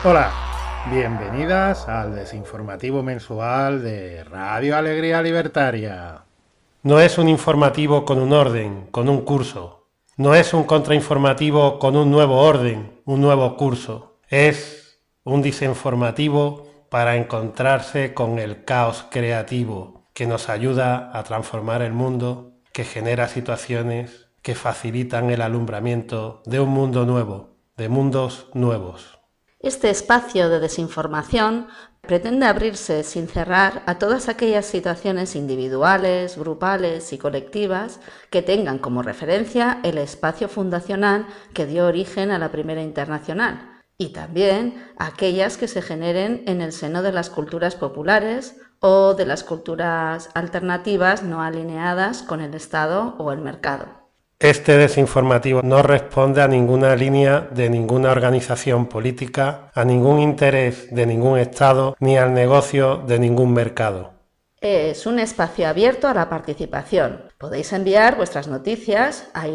Hola, bienvenidas al desinformativo mensual de Radio Alegría Libertaria. No es un informativo con un orden, con un curso. No es un contrainformativo con un nuevo orden, un nuevo curso. Es un desinformativo para encontrarse con el caos creativo que nos ayuda a transformar el mundo, que genera situaciones que facilitan el alumbramiento de un mundo nuevo, de mundos nuevos. Este espacio de desinformación pretende abrirse sin cerrar a todas aquellas situaciones individuales, grupales y colectivas que tengan como referencia el espacio fundacional que dio origen a la Primera Internacional, y también aquellas que se generen en el seno de las culturas populares o de las culturas alternativas no alineadas con el Estado o el mercado. Este desinformativo no responde a ninguna línea de ninguna organización política, a ningún interés de ningún Estado, ni al negocio de ningún mercado. Es un espacio abierto a la participación. Podéis enviar vuestras noticias a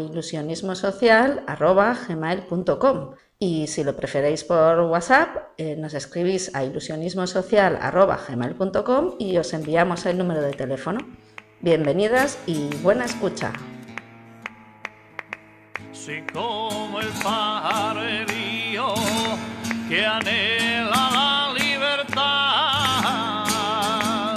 ilusionismosocial@gmail.com y si lo preferéis por WhatsApp, nos escribís a ilusionismosocial@gmail.com y os enviamos el número de teléfono. Bienvenidas y buena escucha. Sí, como el pajarerío que anhela la libertad.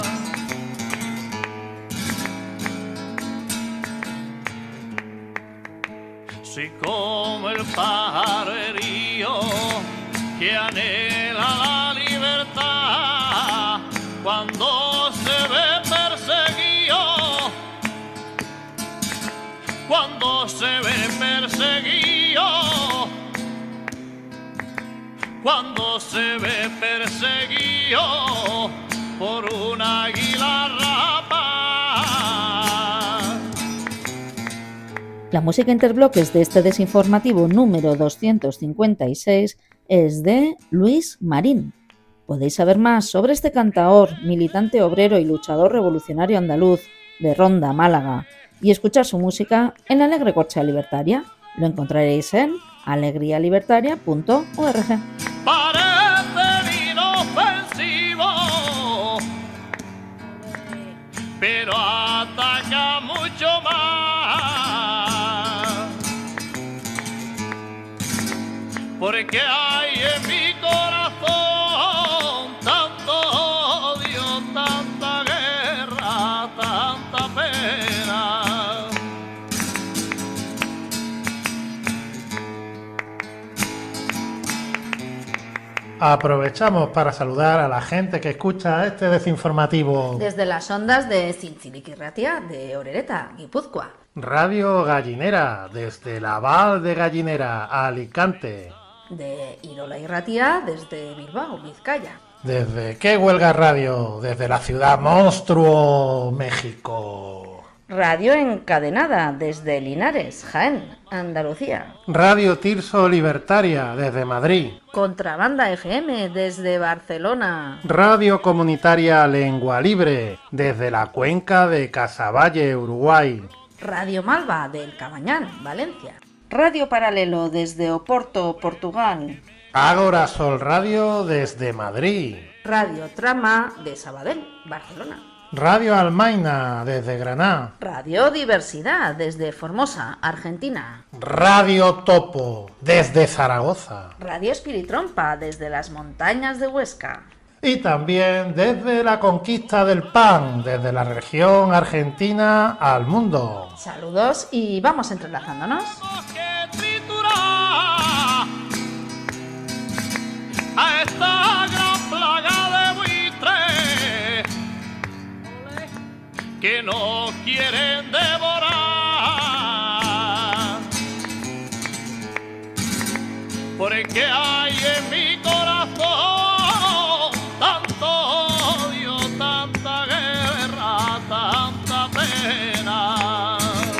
Sí, como el pajarerío que anhela la libertad cuando se ve perseguido. Cuando se ve perseguido, cuando se ve perseguido por un águila rapaz. La música interbloques de este desinformativo número 256 es de Luis Marín. Podéis saber más sobre este cantaor, militante obrero y luchador revolucionario andaluz de Ronda, Málaga, y escuchar su música en la Alegre Corchea Libertaria. Lo encontraréis en alegrialibertaria.org. Parece inofensivo, pero ataca mucho más, porque hay en mi corazón tanto odio, tanta guerra, tanta pena. Aprovechamos para saludar a la gente que escucha este desinformativo. Desde las ondas de Zintzilik Irratia de Orereta, Guipúzcoa. Radio Gallinera, desde la Val de Gallinera, Alicante. De Irola Irratia desde Bilbao, Vizcaya. Desde ¿Qué Huelga Radio? Desde la ciudad monstruo, México. Radio Encadenada desde Linares, Jaén, Andalucía. Radio Tirso Libertaria desde Madrid. Contrabanda FM desde Barcelona. Radio Comunitaria Lengua Libre desde la cuenca de Casaballe, Uruguay. Radio Malva del Cabañán, Valencia. Radio Paralelo desde Oporto, Portugal. Ágora Sol Radio desde Madrid. Radio Trama de Sabadell, Barcelona. Radio Almaina desde Granada. Radio Diversidad desde Formosa, Argentina. Radio Topo desde Zaragoza. Radio Espiritrompa desde las montañas de Huesca. Y también desde la conquista del pan, desde la región argentina al mundo. Saludos y vamos entrelazándonos. A esta gran plaga de buitres que nos quieren devorar, porque hay en mi corazón tanto odio, tanta guerra, tanta pena.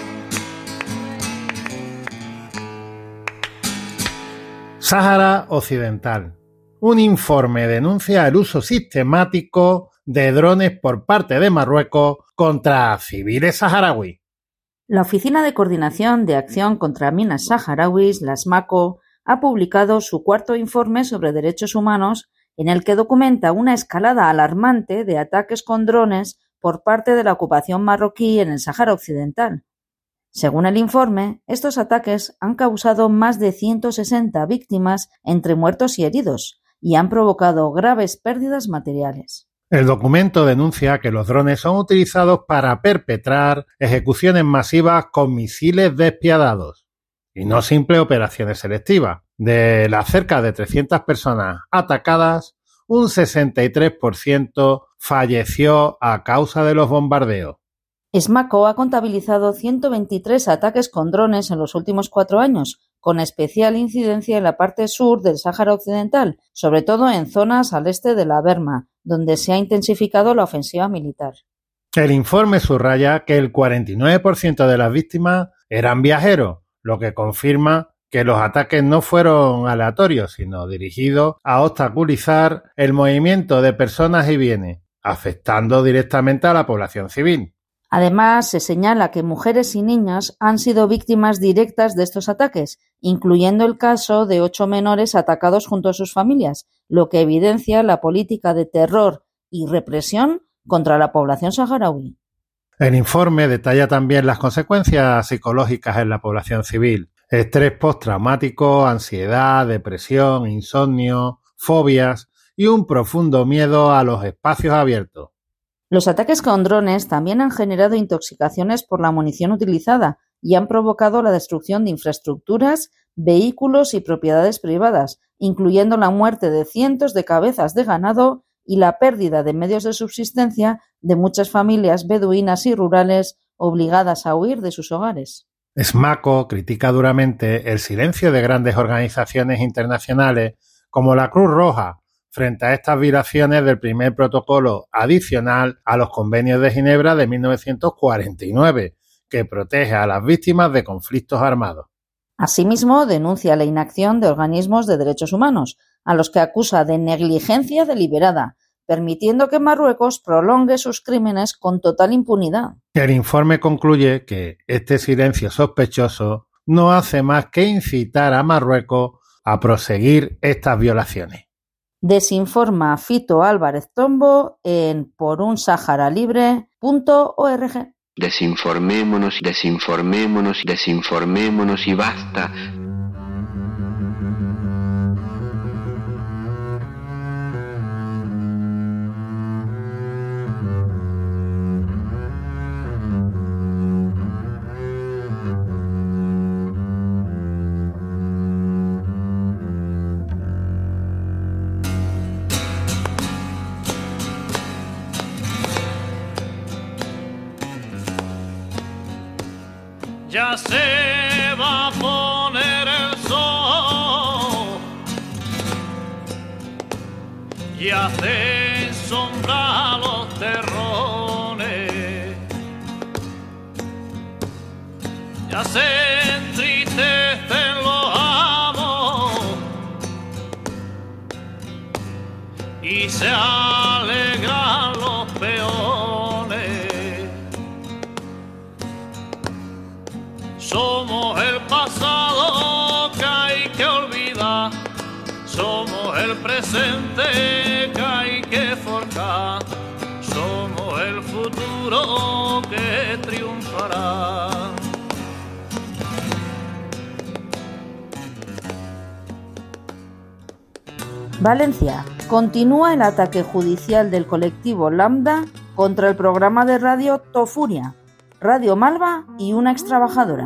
Sáhara Occidental. Un informe denuncia el uso sistemático de drones por parte de Marruecos contra civiles saharauis. La Oficina de Coordinación de Acción contra Minas Saharauis, la SMACO, ha publicado su cuarto informe sobre derechos humanos, en el que documenta una escalada alarmante de ataques con drones por parte de la ocupación marroquí en el Sáhara Occidental. Según el informe, estos ataques han causado más de 160 víctimas entre muertos y heridos y han provocado graves pérdidas materiales. El documento denuncia que los drones son utilizados para perpetrar ejecuciones masivas con misiles despiadados y no simples operaciones selectivas. De las cerca de 300 personas atacadas, un 63% falleció a causa de los bombardeos. SMACO ha contabilizado 123 ataques con drones en los últimos 4 años, con especial incidencia en la parte sur del Sáhara Occidental, sobre todo en zonas al este de la Berma, donde se ha intensificado la ofensiva militar. El informe subraya que el 49% de las víctimas eran viajeros, lo que confirma que los ataques no fueron aleatorios, sino dirigidos a obstaculizar el movimiento de personas y bienes, afectando directamente a la población civil. Además, se señala que mujeres y niñas han sido víctimas directas de estos ataques, incluyendo el caso de 8 menores atacados junto a sus familias, lo que evidencia la política de terror y represión contra la población saharaui. El informe detalla también las consecuencias psicológicas en la población civil: estrés postraumático, ansiedad, depresión, insomnio, fobias y un profundo miedo a los espacios abiertos. Los ataques con drones también han generado intoxicaciones por la munición utilizada y han provocado la destrucción de infraestructuras, vehículos y propiedades privadas, incluyendo la muerte de cientos de cabezas de ganado y la pérdida de medios de subsistencia de muchas familias beduinas y rurales obligadas a huir de sus hogares. SMACO critica duramente el silencio de grandes organizaciones internacionales como la Cruz Roja frente a estas violaciones del primer protocolo adicional a los convenios de Ginebra de 1949, que protege a las víctimas de conflictos armados. Asimismo, denuncia la inacción de organismos de derechos humanos, a los que acusa de negligencia deliberada, permitiendo que Marruecos prolongue sus crímenes con total impunidad. El informe concluye que este silencio sospechoso no hace más que incitar a Marruecos a proseguir estas violaciones. Desinforma Fito Álvarez Tombo en porunsaharalibre.org. Desinformémonos y basta. Ya se va a poner el sol y hace sombra los terrones. Ya se entristecen los amos y se alegran los peones. Somos el pasado que hay que olvidar, somos el presente que hay que forjar, somos el futuro que triunfará. Valencia. Continúa el ataque judicial del colectivo Lambda contra el programa de radio Tofuria, Radio Malva y una extrabajadora.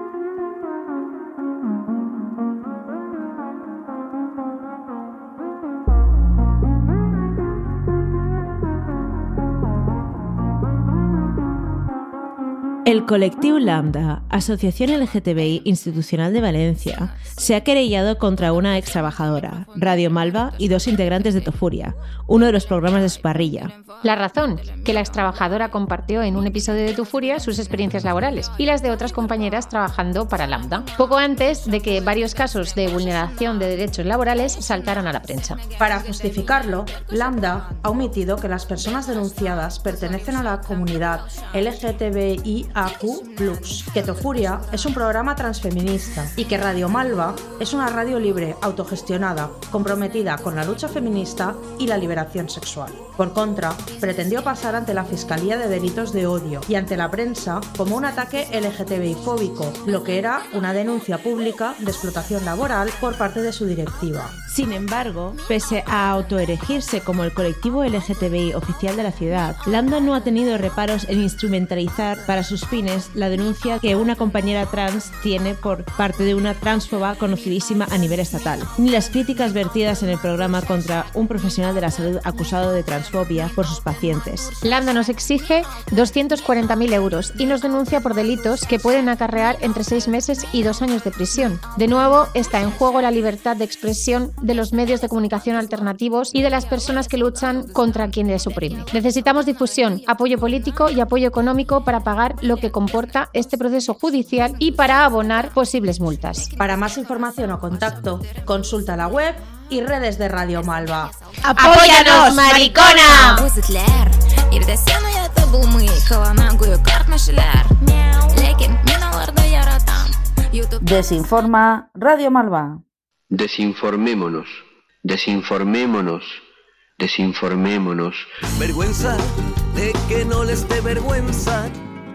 El Colectivo Lambda, Asociación LGTBI Institucional de Valencia, se ha querellado contra una ex trabajadora, Radio Malva, y 2 integrantes de Tofuria, uno de los programas de su parrilla. La razón, que la ex trabajadora compartió en un episodio de Tofuria sus experiencias laborales y las de otras compañeras trabajando para Lambda, poco antes de que varios casos de vulneración de derechos laborales saltaran a la prensa. Para justificarlo, Lambda ha omitido que las personas denunciadas pertenecen a la comunidad LGTBIA+, Q+, que Tofuria es un programa transfeminista y que Radio Malva es una radio libre, autogestionada, comprometida con la lucha feminista y la liberación sexual. Por contra, pretendió pasar ante la Fiscalía de Delitos de Odio y ante la prensa como un ataque LGTBI-fóbico, lo que era una denuncia pública de explotación laboral por parte de su directiva. Sin embargo, pese a autoerigirse como el colectivo LGTBI oficial de la ciudad, Lambda no ha tenido reparos en instrumentalizar para sus fines la denuncia que una compañera trans tiene por parte de una transfoba conocidísima a nivel estatal, ni las críticas vertidas en el programa contra un profesional de la salud acusado de transfobia por sus pacientes. Lambda nos exige 240.000 euros y nos denuncia por delitos que pueden acarrear entre 6 meses y 2 años de prisión. De nuevo, está en juego la libertad de expresión de los medios de comunicación alternativos y de las personas que luchan contra quien les oprime. Necesitamos difusión, apoyo político y apoyo económico para pagar lo que comporta este proceso judicial y para abonar posibles multas. Para más información o contacto, consulta la web y redes de Radio Malva. ¡Apóyanos, maricona! Desinforma Radio Malva. Desinformémonos, desinformémonos, desinformémonos. Vergüenza de que no les dé vergüenza.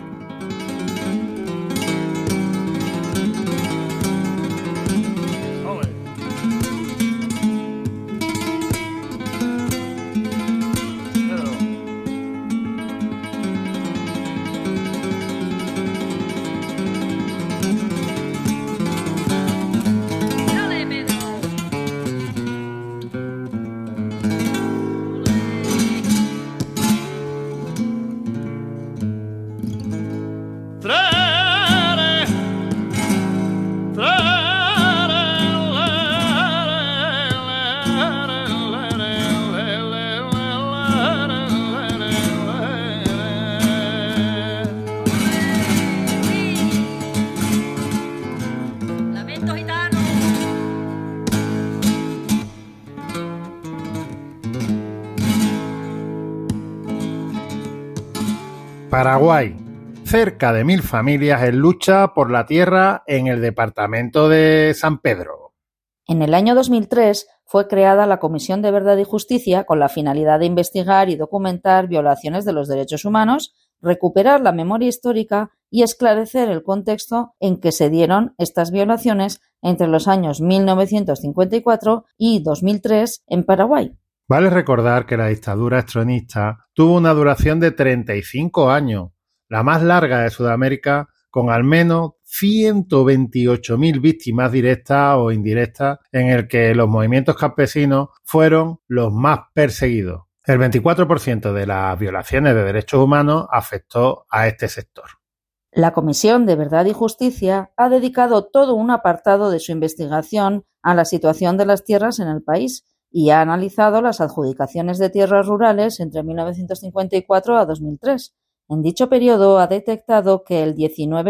Paraguay. Cerca de 1.000 familias en lucha por la tierra en el departamento de San Pedro. En el año 2003 fue creada la Comisión de Verdad y Justicia con la finalidad de investigar y documentar violaciones de los derechos humanos, recuperar la memoria histórica y esclarecer el contexto en que se dieron estas violaciones entre los años 1954 y 2003 en Paraguay. Vale recordar que la dictadura extronista tuvo una duración de 35 años, la más larga de Sudamérica, con al menos 128.000 víctimas directas o indirectas, en el que los movimientos campesinos fueron los más perseguidos. El 24% de las violaciones de derechos humanos afectó a este sector. La Comisión de Verdad y Justicia ha dedicado todo un apartado de su investigación a la situación de las tierras en el país y ha analizado las adjudicaciones de tierras rurales entre 1954 a 2003. En dicho periodo ha detectado que el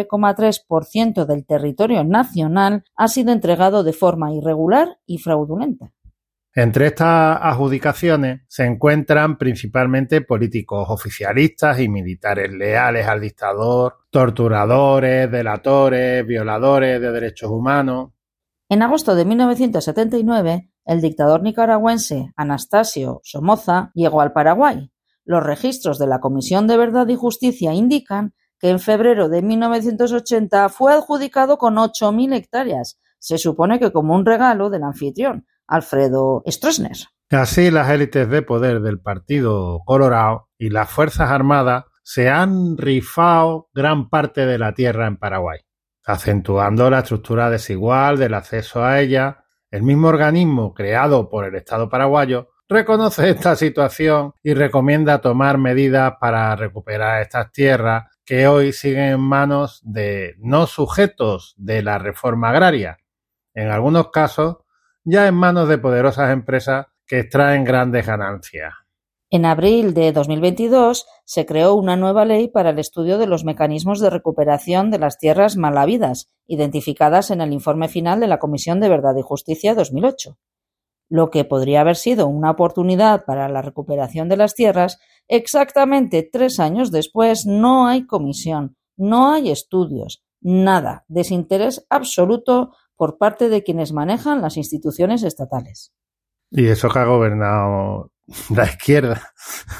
19,3% del territorio nacional ha sido entregado de forma irregular y fraudulenta. Entre estas adjudicaciones se encuentran principalmente políticos oficialistas y militares leales al dictador, torturadores, delatores, violadores de derechos humanos. En agosto de 1979, el dictador nicaragüense Anastasio Somoza llegó al Paraguay. Los registros de la Comisión de Verdad y Justicia indican que en febrero de 1980 fue adjudicado con 8.000 hectáreas, se supone que como un regalo del anfitrión, Alfredo Stroessner. Así, las élites de poder del Partido Colorado y las Fuerzas Armadas se han rifado gran parte de la tierra en Paraguay, acentuando la estructura desigual del acceso a ella. El mismo organismo creado por el Estado paraguayo reconoce esta situación y recomienda tomar medidas para recuperar estas tierras que hoy siguen en manos de no sujetos de la reforma agraria, en algunos casos ya en manos de poderosas empresas que extraen grandes ganancias. En abril de 2022 se creó una nueva ley para el estudio de los mecanismos de recuperación de las tierras mal habidas, identificadas en el informe final de la Comisión de Verdad y Justicia 2008. Lo que podría haber sido una oportunidad para la recuperación de las tierras, exactamente 3 años después no hay comisión, No hay estudios, nada, desinterés absoluto por parte de quienes manejan las instituciones estatales. Y eso que ha gobernado la izquierda.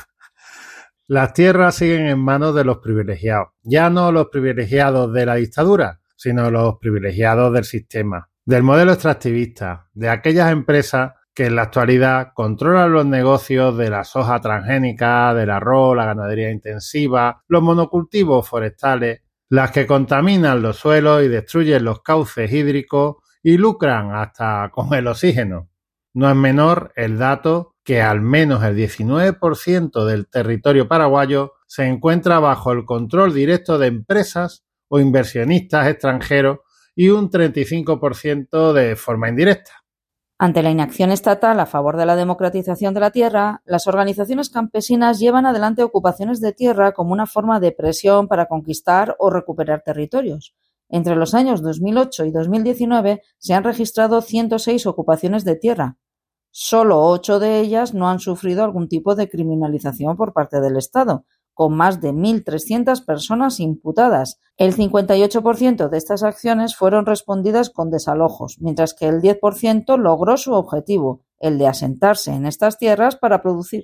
Las tierras siguen en manos de los privilegiados. Ya no los privilegiados de la dictadura, sino los privilegiados del sistema, del modelo extractivista, de aquellas empresas que en la actualidad controlan los negocios de la soja transgénica, del arroz, la ganadería intensiva, los monocultivos forestales, las que contaminan los suelos y destruyen los cauces hídricos y lucran hasta con el oxígeno. No es menor el dato que al menos el 19% del territorio paraguayo se encuentra bajo el control directo de empresas o inversionistas extranjeros y un 35% de forma indirecta. Ante la inacción estatal a favor de la democratización de la tierra, las organizaciones campesinas llevan adelante ocupaciones de tierra como una forma de presión para conquistar o recuperar territorios. Entre los años 2008 y 2019 se han registrado 106 ocupaciones de tierra. Solo 8 de ellas no han sufrido algún tipo de criminalización por parte del Estado, con más de 1.300 personas imputadas. El 58% de estas acciones fueron respondidas con desalojos, mientras que el 10% logró su objetivo, el de asentarse en estas tierras para producir.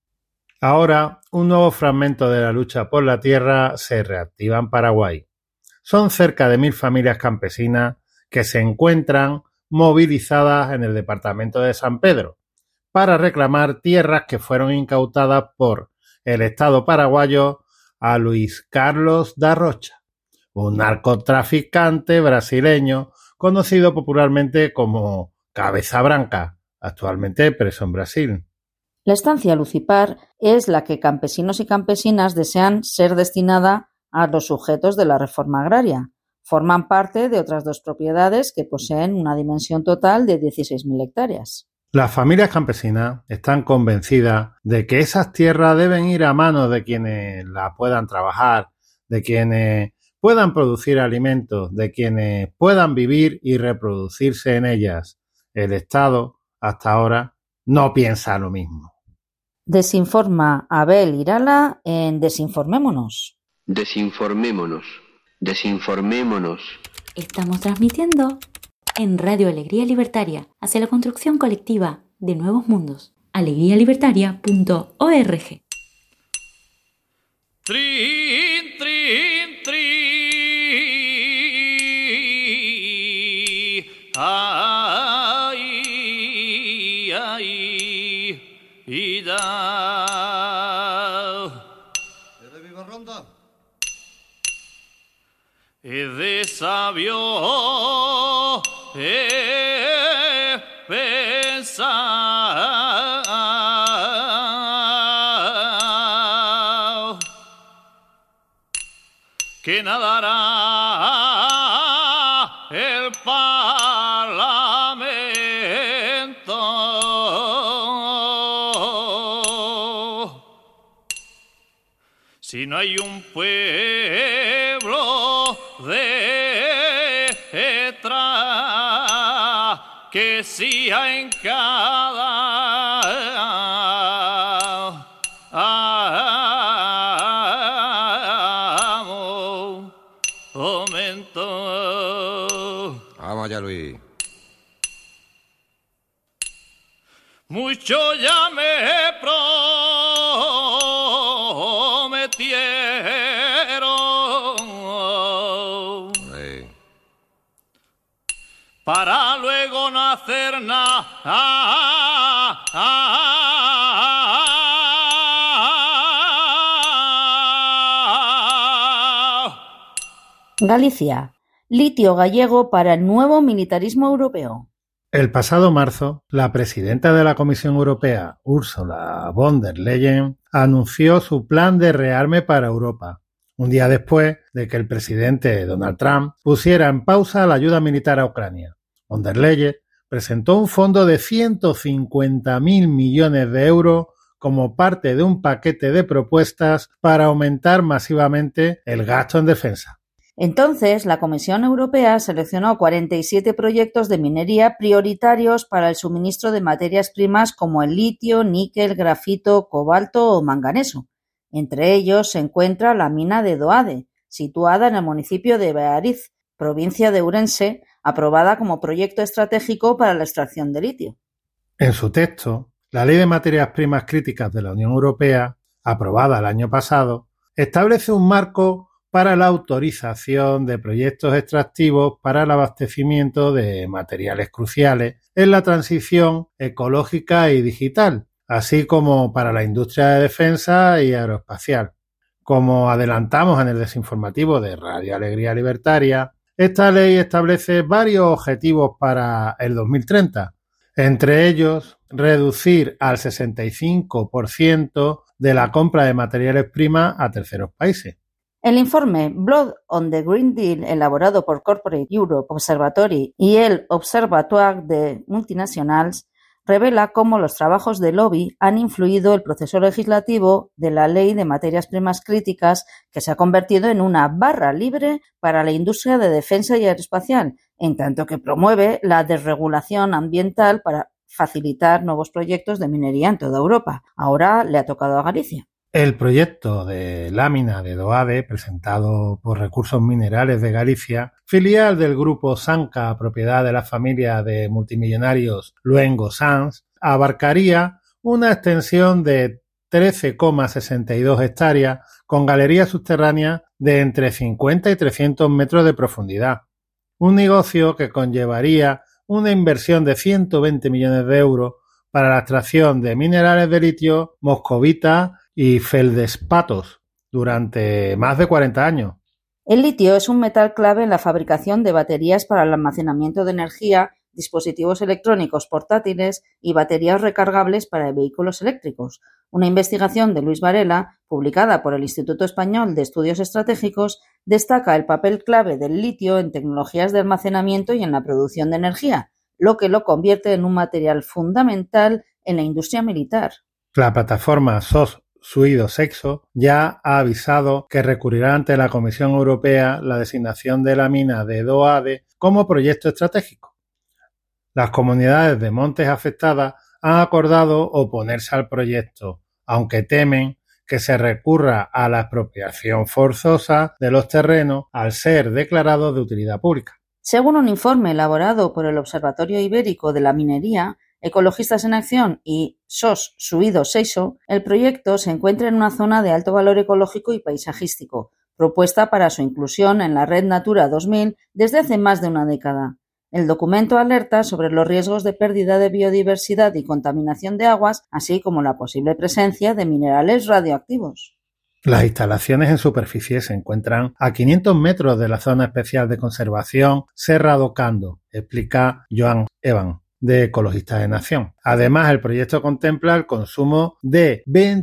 Ahora, un nuevo fragmento de la lucha por la tierra se reactiva en Paraguay. Son cerca de 1.000 familias campesinas que se encuentran movilizadas en el departamento de San Pedro para reclamar tierras que fueron incautadas por el Estado paraguayo a Luis Carlos da Rocha, un narcotraficante brasileño conocido popularmente como Cabeza Branca, actualmente preso en Brasil. La estancia Lucipar es la que campesinos y campesinas desean ser destinada a los sujetos de la reforma agraria. Forman parte de otras 2 propiedades que poseen una dimensión total de 16.000 hectáreas. Las familias campesinas están convencidas de que esas tierras deben ir a manos de quienes las puedan trabajar, de quienes puedan producir alimentos, de quienes puedan vivir y reproducirse en ellas. El Estado, hasta ahora, no piensa lo mismo. Desinforma Abel Irala en Desinformémonos. Desinformémonos. Desinformémonos. Estamos transmitiendo en Radio Alegría Libertaria hacia la construcción colectiva de nuevos mundos. alegrialibertaria.org. Trin, trin, trin. Ay, ay, y da. ¿Es de Viva Ronda? Es de sabio pensar que nadará el Parlamento si no hay un pueblo detrás que sea en cada momento. Vamos allá, Luis. Mucho ya me prometieron para luego no hacer nada. Galicia. Litio gallego para el nuevo militarismo europeo. El pasado marzo, la presidenta de la Comisión Europea, Ursula von der Leyen, anunció su plan de rearme para Europa, un día después de que el presidente Donald Trump pusiera en pausa la ayuda militar a Ucrania. Von der Leyen presentó un fondo de 150.000 millones de euros como parte de un paquete de propuestas para aumentar masivamente el gasto en defensa. Entonces, la Comisión Europea seleccionó 47 proyectos de minería prioritarios para el suministro de materias primas como el litio, níquel, grafito, cobalto o manganeso. Entre ellos se encuentra la mina de Doade, situada en el municipio de Beariz, provincia de Ourense, aprobada como proyecto estratégico para la extracción de litio. En su texto, la Ley de Materias Primas Críticas de la Unión Europea, aprobada el año pasado, establece un marco para la autorización de proyectos extractivos para el abastecimiento de materiales cruciales en la transición ecológica y digital, así como para la industria de defensa y aeroespacial. Como adelantamos en el desinformativo de Radio Alegría Libertaria, esta ley establece varios objetivos para el 2030, entre ellos reducir al 65% de la compra de materiales primas a terceros países. El informe Blood on the Green Deal, elaborado por Corporate Europe Observatory y el Observatoire de Multinationals, revela cómo los trabajos de lobby han influido el proceso legislativo de la Ley de Materias Primas Críticas, que se ha convertido en una barra libre para la industria de defensa y aeroespacial, en tanto que promueve la desregulación ambiental para facilitar nuevos proyectos de minería en toda Europa. Ahora le ha tocado a Galicia. El proyecto de lámina de DOADE, presentado por Recursos Minerales de Galicia, filial del grupo Sanca, propiedad de la familia de multimillonarios Luengo Sanz, abarcaría una extensión de 13,62 hectáreas con galerías subterráneas de entre 50 y 300 metros de profundidad. Un negocio que conllevaría una inversión de 120 millones de euros para la extracción de minerales de litio, moscovita y feldespatos durante más de 40 años. El litio es un metal clave en la fabricación de baterías para el almacenamiento de energía, dispositivos electrónicos portátiles y baterías recargables para vehículos eléctricos. Una investigación de Luis Varela, publicada por el Instituto Español de Estudios Estratégicos, destaca el papel clave del litio en tecnologías de almacenamiento y en la producción de energía, lo que lo convierte en un material fundamental en la industria militar. La plataforma SOS Suido Sexo ya ha avisado que recurrirá ante la Comisión Europea la designación de la mina de DOADE como proyecto estratégico. Las comunidades de montes afectadas han acordado oponerse al proyecto, aunque temen que se recurra a la expropiación forzosa de los terrenos al ser declarados de utilidad pública. Según un informe elaborado por el Observatorio Ibérico de la Minería, Ecologistas en Acción y SOS Suido Seixo, el proyecto se encuentra en una zona de alto valor ecológico y paisajístico, propuesta para su inclusión en la Red Natura 2000 desde hace más de una década. El documento alerta sobre los riesgos de pérdida de biodiversidad y contaminación de aguas, así como la posible presencia de minerales radioactivos. Las instalaciones en superficie se encuentran a 500 metros de la zona especial de conservación Serra Cando, explica Joan Evan, de Ecologistas en Acción. Además, el proyecto contempla el consumo de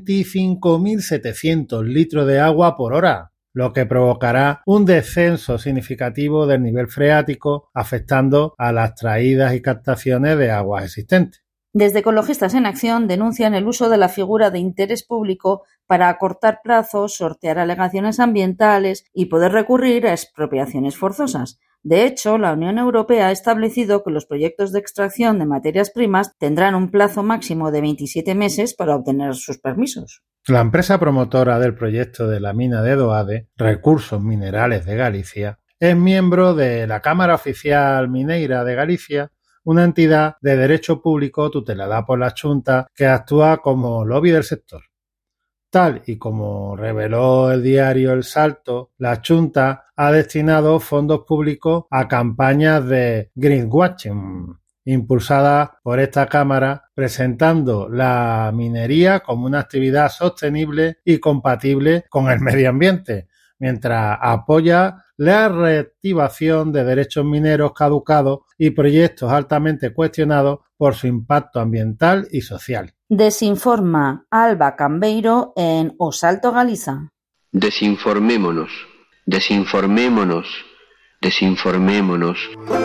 25.700 litros de agua por hora, lo que provocará un descenso significativo del nivel freático, afectando a las traídas y captaciones de aguas existentes. Desde Ecologistas en Acción denuncian el uso de la figura de interés público para acortar plazos, sortear alegaciones ambientales y poder recurrir a expropiaciones forzosas. De hecho, la Unión Europea ha establecido que los proyectos de extracción de materias primas tendrán un plazo máximo de 27 meses para obtener sus permisos. La empresa promotora del proyecto de la mina de DOADE, Recursos Minerales de Galicia, es miembro de la Cámara Oficial Mineira de Galicia, una entidad de derecho público tutelada por la Xunta que actúa como lobby del sector. Tal y como reveló el diario El Salto, la Xunta ha destinado fondos públicos a campañas de greenwashing impulsadas por esta Cámara, presentando la minería como una actividad sostenible y compatible con el medio ambiente, mientras apoya la reactivación de derechos mineros caducados y proyectos altamente cuestionados por su impacto ambiental y social. Desinforma Alba Cambeiro en O Salto Galiza. Desinformémonos, desinformémonos, desinformémonos.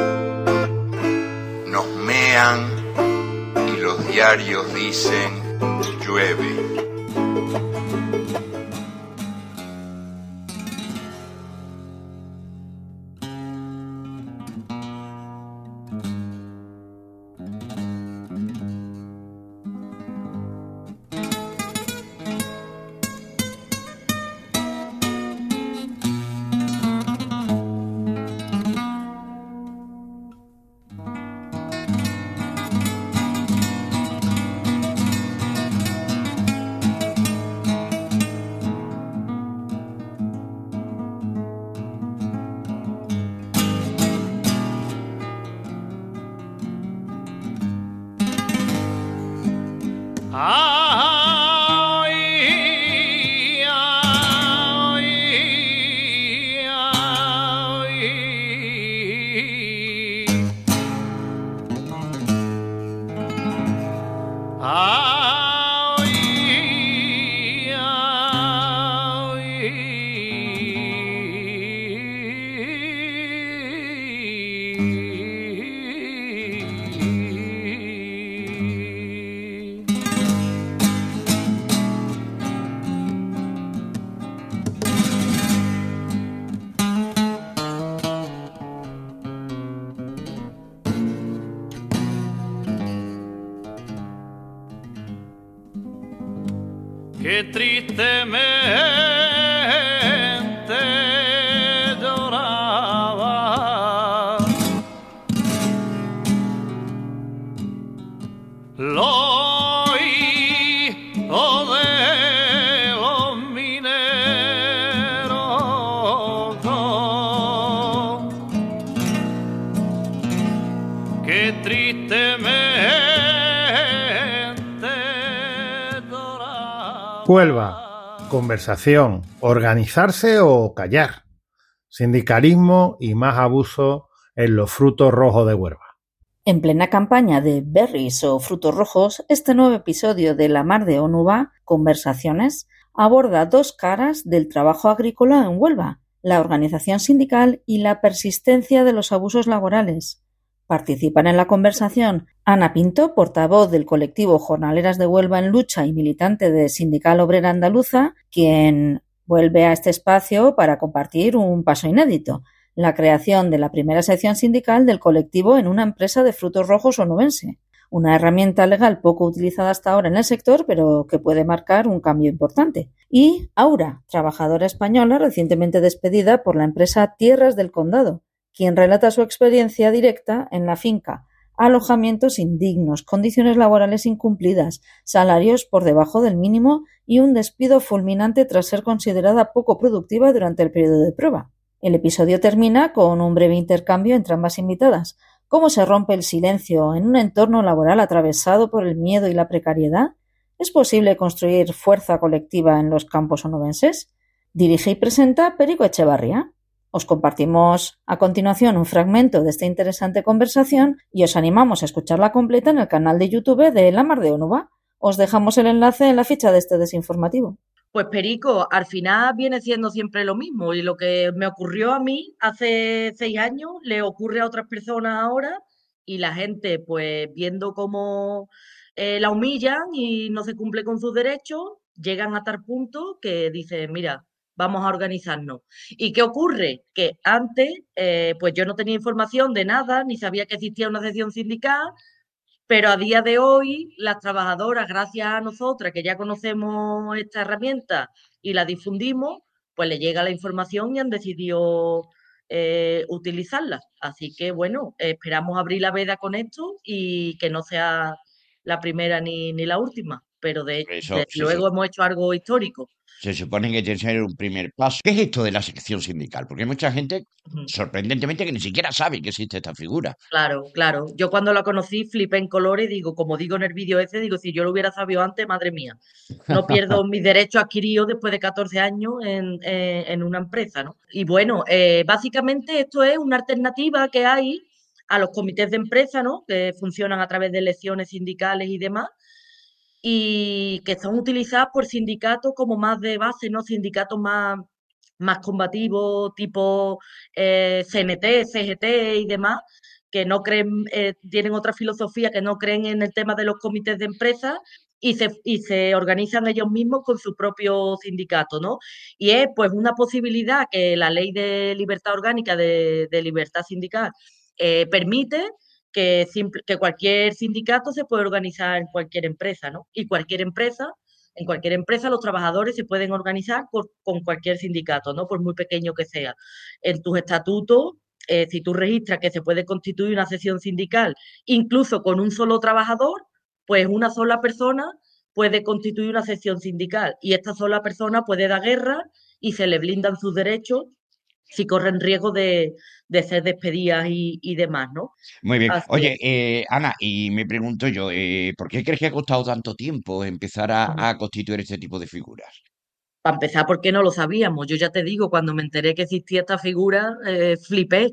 Nos mean y los diarios dicen llueve. que tristemente lloraba. Lo hijo de los mineros, que tristemente Huelva, conversación, organizarse o callar, sindicalismo y más abuso en los frutos rojos de Huelva. En plena campaña de berries o frutos rojos, este nuevo episodio de La Mar de Onuba, Conversaciones, aborda dos caras del trabajo agrícola en Huelva, la organización sindical y la persistencia de los abusos laborales. Participan en la conversación Ana Pinto, portavoz del colectivo Jornaleras de Huelva en Lucha y militante de Sindical Obrera Andaluza, quien vuelve a este espacio para compartir un paso inédito, la creación de la primera sección sindical del colectivo en una empresa de frutos rojos onubense, una herramienta legal poco utilizada hasta ahora en el sector, pero que puede marcar un cambio importante. Y Aura, trabajadora española recientemente despedida por la empresa Tierras del Condado, quien relata su experiencia directa en la finca: alojamientos indignos, condiciones laborales incumplidas, salarios por debajo del mínimo y un despido fulminante tras ser considerada poco productiva durante el periodo de prueba. El episodio termina con un breve intercambio entre ambas invitadas. ¿Cómo se rompe el silencio en un entorno laboral atravesado por el miedo y la precariedad? ¿Es posible construir fuerza colectiva en los campos onubenses? Dirige y presenta Perico Echevarría. Os compartimos a continuación un fragmento de esta interesante conversación y os animamos a escucharla completa en el canal de YouTube de La Mar de Onuba. Os dejamos el enlace en la ficha de este desinformativo. Pues Perico, al final viene siendo siempre lo mismo, y lo que me ocurrió a mí hace 6 años le ocurre a otras personas ahora, y la gente, pues viendo cómo la humillan y no se cumple con sus derechos, llegan a tal punto que dicen, mira, vamos a organizarnos. ¿Y qué ocurre? Que antes, pues yo no tenía información de nada, ni sabía que existía una sección sindical, pero a día de hoy las trabajadoras, gracias a nosotras, que ya conocemos esta herramienta y la difundimos, pues le llega la información y han decidido utilizarla. Así que bueno, esperamos abrir la veda con esto y que no sea la primera ni la última, pero desde luego hemos hecho algo histórico. Se supone que tiene que ser un primer paso. ¿Qué es esto de la sección sindical? Porque hay mucha gente, sorprendentemente, que ni siquiera sabe que existe esta figura. Claro, claro. Yo cuando la conocí flipé en colores, digo, como digo en el vídeo ese, digo, si yo lo hubiera sabido antes, madre mía, no pierdo mis derechos adquiridos después de 14 años en una empresa, ¿no? Y bueno, básicamente esto es una alternativa que hay a los comités de empresa, ¿no? Que funcionan a través de elecciones sindicales y demás, y que son utilizadas por sindicatos como más de base, ¿no? Sindicatos más combativos, tipo CNT, CGT y demás, que no creen, tienen otra filosofía, que no creen en el tema de los comités de empresa y se organizan ellos mismos con su propio sindicato, ¿no? Y es pues una posibilidad que la Ley de Libertad Orgánica de Libertad Sindical permite, que cualquier sindicato se puede organizar en cualquier empresa, ¿no? Y en cualquier empresa los trabajadores se pueden organizar con cualquier sindicato, ¿no? Por muy pequeño que sea. En tus estatutos, si tú registras que se puede constituir una sección sindical, incluso con un solo trabajador, pues una sola persona puede constituir una sección sindical y esta sola persona puede dar guerra y se le blindan sus derechos si corren riesgo de ser despedidas y demás, ¿no? Muy bien. Oye, Ana, y me pregunto yo, ¿por qué crees que ha costado tanto tiempo empezar a constituir este tipo de figuras? Para empezar, porque no lo sabíamos. Yo ya te digo, cuando me enteré que existía esta figura, flipé.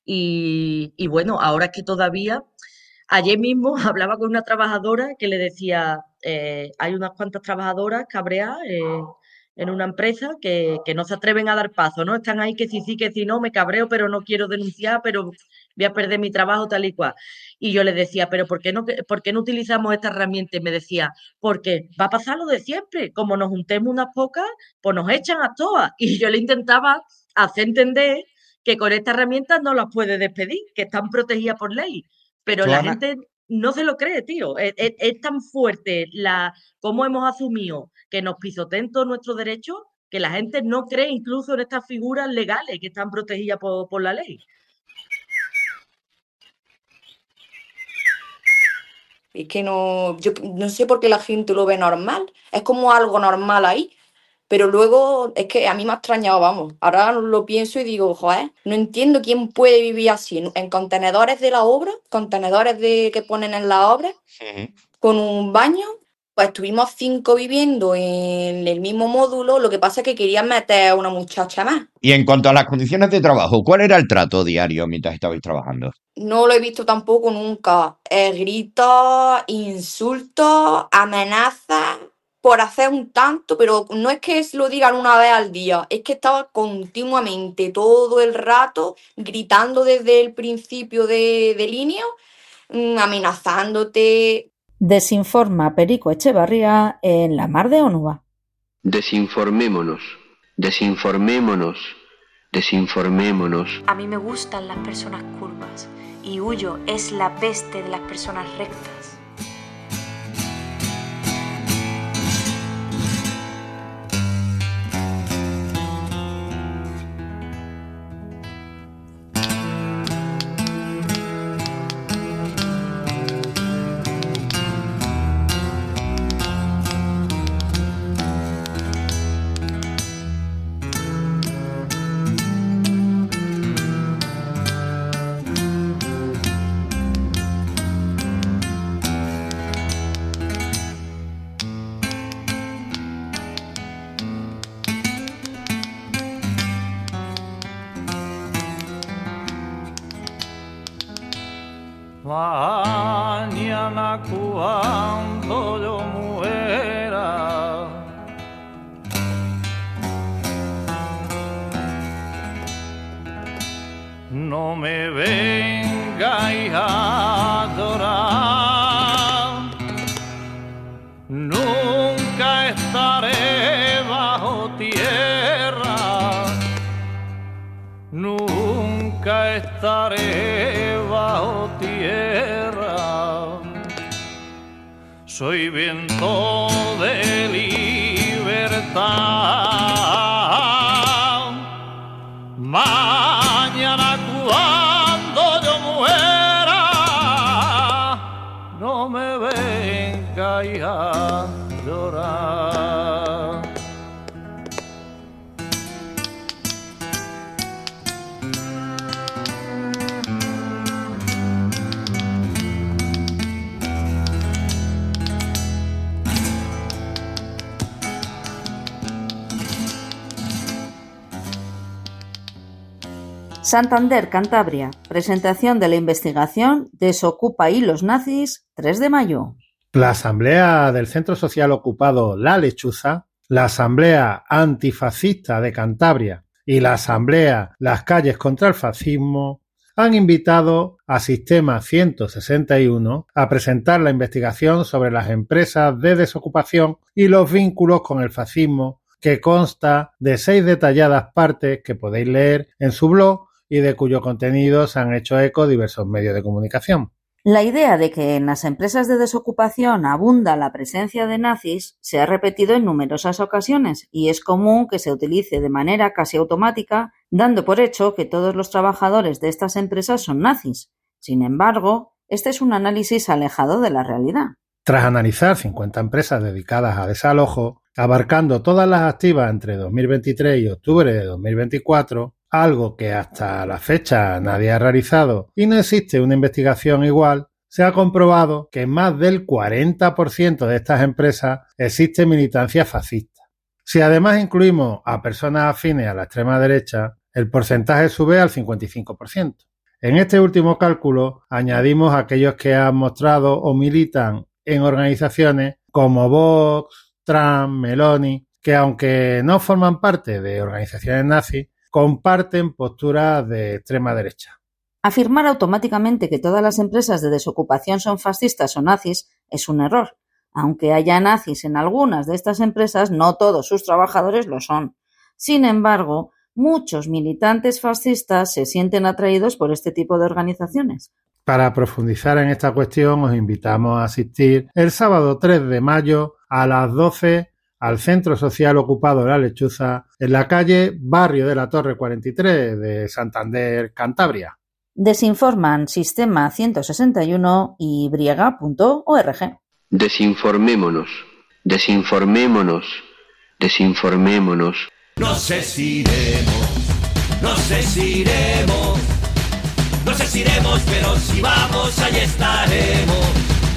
Y bueno, ahora es que todavía, ayer mismo hablaba con una trabajadora que le decía, hay unas cuantas trabajadoras cabreadas en una empresa que no se atreven a dar paso, ¿no? Están ahí que sí, que sí, no, me cabreo, pero no quiero denunciar, pero voy a perder mi trabajo tal y cual. Y yo le decía, pero ¿por qué no utilizamos esta herramienta? Y me decía, porque va a pasar lo de siempre, como nos juntemos unas pocas, pues nos echan a todas. Y yo le intentaba hacer entender que con esta herramienta no las puede despedir, que están protegidas por ley. Pero la gente no se lo cree, tío. Es tan fuerte cómo hemos asumido que nos pisoteen todos nuestros derechos que la gente no cree incluso en estas figuras legales que están protegidas por la ley. Es que yo no sé por qué la gente lo ve normal. Es como algo normal ahí. Pero luego es que a mí me ha extrañado, vamos. Ahora lo pienso y digo, joder, no entiendo quién puede vivir así, en contenedores de la obra, contenedores que ponen en la obra, con un baño. Pues estuvimos 5 viviendo en el mismo módulo, lo que pasa es que querían meter a una muchacha más. Y en cuanto a las condiciones de trabajo, ¿cuál era el trato diario mientras estabais trabajando? No lo he visto tampoco nunca. Gritos, insultos, amenazas por hacer un tanto, pero no es que lo digan una vez al día, es que estaba continuamente, todo el rato, gritando desde el principio de línea, amenazándote. Desinforma Perico Echevarría en La Mar de Onúa. Desinformémonos, desinformémonos, desinformémonos. A mí me gustan las personas curvas y huyo, es la peste de las personas rectas. Mañana cuando yo muera, no me vengáis a llorar, nunca estaré bajo tierra, nunca estaré bajo tierra. Soy viento de libertad. Mañana cuando yo muera, no me vengáis a llorar. Santander, Cantabria. Presentación de la investigación Desocupa y los nazis, 3 de mayo. La Asamblea del Centro Social Ocupado La Lechuza, la Asamblea Antifascista de Cantabria y la Asamblea Las Calles contra el Fascismo han invitado a Sistema 161 a presentar la investigación sobre las empresas de desocupación y los vínculos con el fascismo, que consta de 6 detalladas partes que podéis leer en su blog y de cuyo contenido se han hecho eco diversos medios de comunicación. La idea de que en las empresas de desocupación abunda la presencia de nazis se ha repetido en numerosas ocasiones y es común que se utilice de manera casi automática, dando por hecho que todos los trabajadores de estas empresas son nazis. Sin embargo, este es un análisis alejado de la realidad. Tras analizar 50 empresas dedicadas a desalojo, abarcando todas las activas entre 2023 y octubre de 2024, algo que hasta la fecha nadie ha realizado y no existe una investigación igual, se ha comprobado que en más del 40% de estas empresas existe militancia fascista. Si además incluimos a personas afines a la extrema derecha, el porcentaje sube al 55%. En este último cálculo añadimos a aquellos que han mostrado o militan en organizaciones como Vox, Trump, Meloni, que aunque no forman parte de organizaciones nazis, comparten posturas de extrema derecha. Afirmar automáticamente que todas las empresas de desocupación son fascistas o nazis es un error. Aunque haya nazis en algunas de estas empresas, no todos sus trabajadores lo son. Sin embargo, muchos militantes fascistas se sienten atraídos por este tipo de organizaciones. Para profundizar en esta cuestión os invitamos a asistir el sábado 3 de mayo a las 12 al Centro Social Ocupado La Lechuza en la calle Barrio de la Torre 43 de Santander, Cantabria. Desinforman Sistema 161 y briega.org. Desinformémonos, desinformémonos, desinformémonos. No sé si iremos, no sé si iremos, no sé si iremos, pero si vamos, ahí estaremos.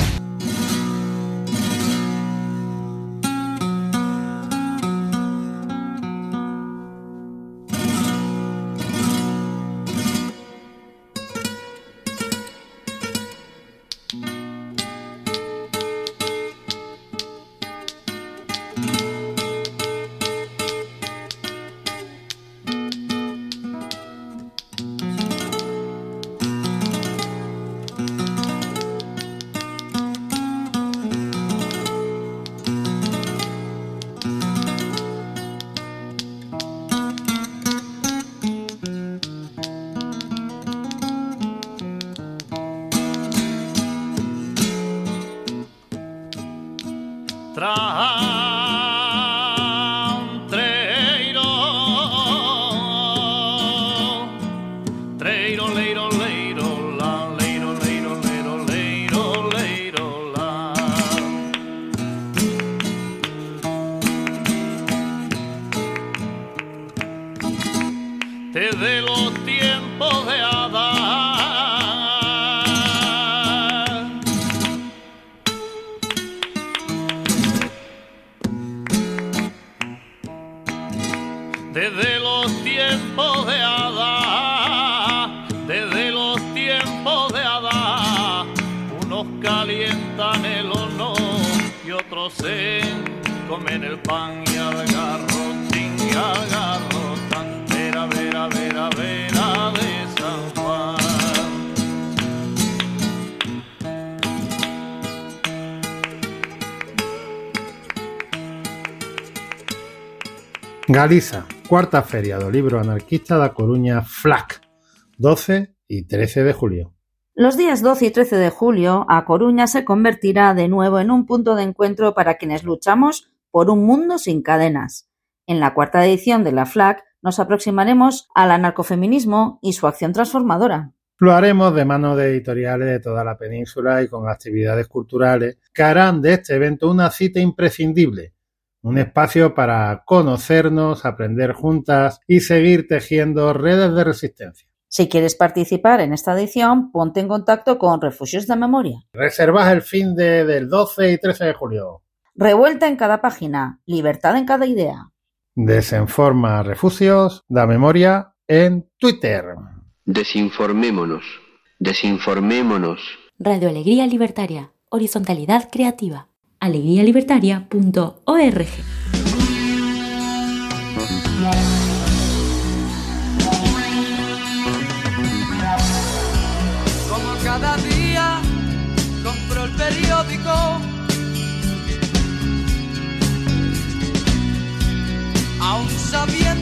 Desde los tiempos de Adán, desde los tiempos de Adán, desde los tiempos de Adán, unos calientan el horno y otros se comen el pan y al garrotín y al garrotán. Vera, vera, vera, vera de San Juan. Galiza, cuarta Feria do Libro Anarquista da Coruña FLAC, 12 y 13 de julio. Los días 12 y 13 de julio, A Coruña se convertirá de nuevo en un punto de encuentro para quienes luchamos por un mundo sin cadenas. En la cuarta edición de la FLAC nos aproximaremos al anarcofeminismo y su acción transformadora. Lo haremos de mano de editoriales de toda la península y con actividades culturales que harán de este evento una cita imprescindible, un espacio para conocernos, aprender juntas y seguir tejiendo redes de resistencia. Si quieres participar en esta edición, ponte en contacto con Refugios de Memoria. Reservas el fin del 12 y 13 de julio. Revuelta en cada página, libertad en cada idea. Desenforma Refugios da Memoria en Twitter. Desinformémonos, desinformémonos. Radio Alegría Libertaria, horizontalidad creativa. alegrialibertaria.org. Como cada día compro el periódico, aún sabiendo